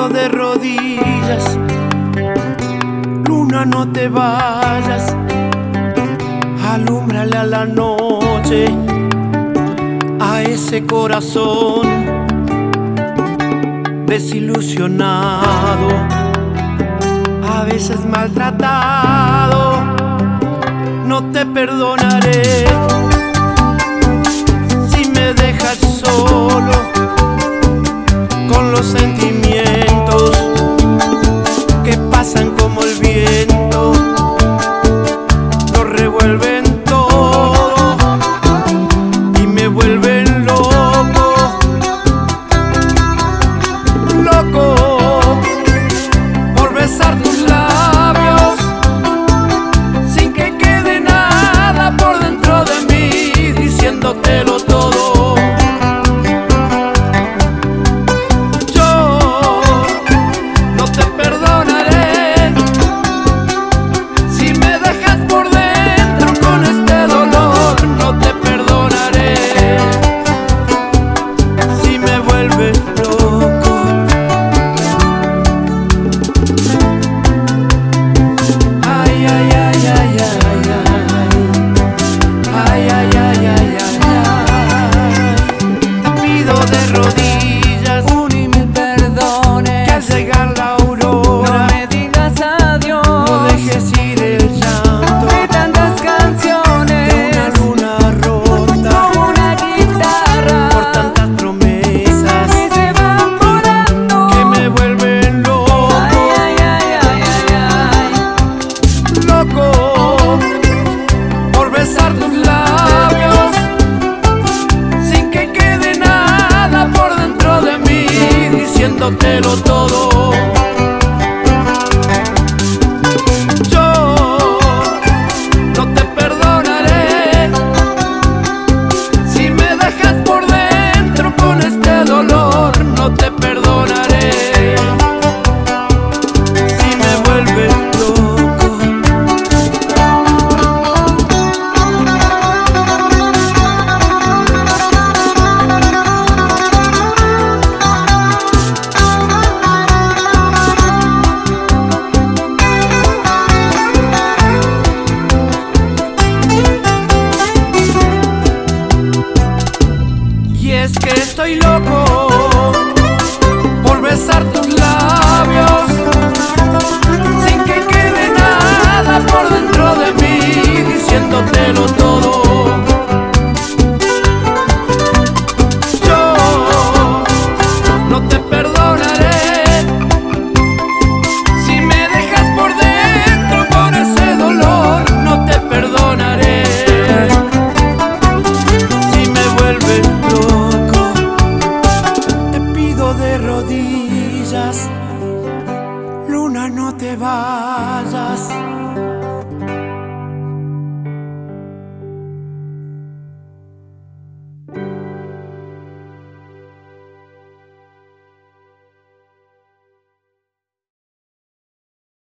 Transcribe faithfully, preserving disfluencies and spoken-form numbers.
de rodillas, luna, no te vayas, alúmbrale a la noche a ese corazón desilusionado, a veces maltratado. No te perdonaré si me dejas solo con los sentimientos que pasan como el viento, lo revuelven todo y me vuelven loco, loco por besar tus labios sin que quede nada por dentro de mí, diciéndotelo todo. Por besar tus labios sin que quede nada por dentro de mí, diciéndotelo todo. Yo no te perdonaré si me dejas por dentro con este dolor. No te perdonaré si me vuelves loco. Es que estoy loco por besar tus labios sin que quede nada por dentro de mí, diciéndotelo todo. Yo no te perdonaré si me dejas por dentro con ese dolor. No te perdonaré si me vuelves loco. De rodillas, luna, no te vas.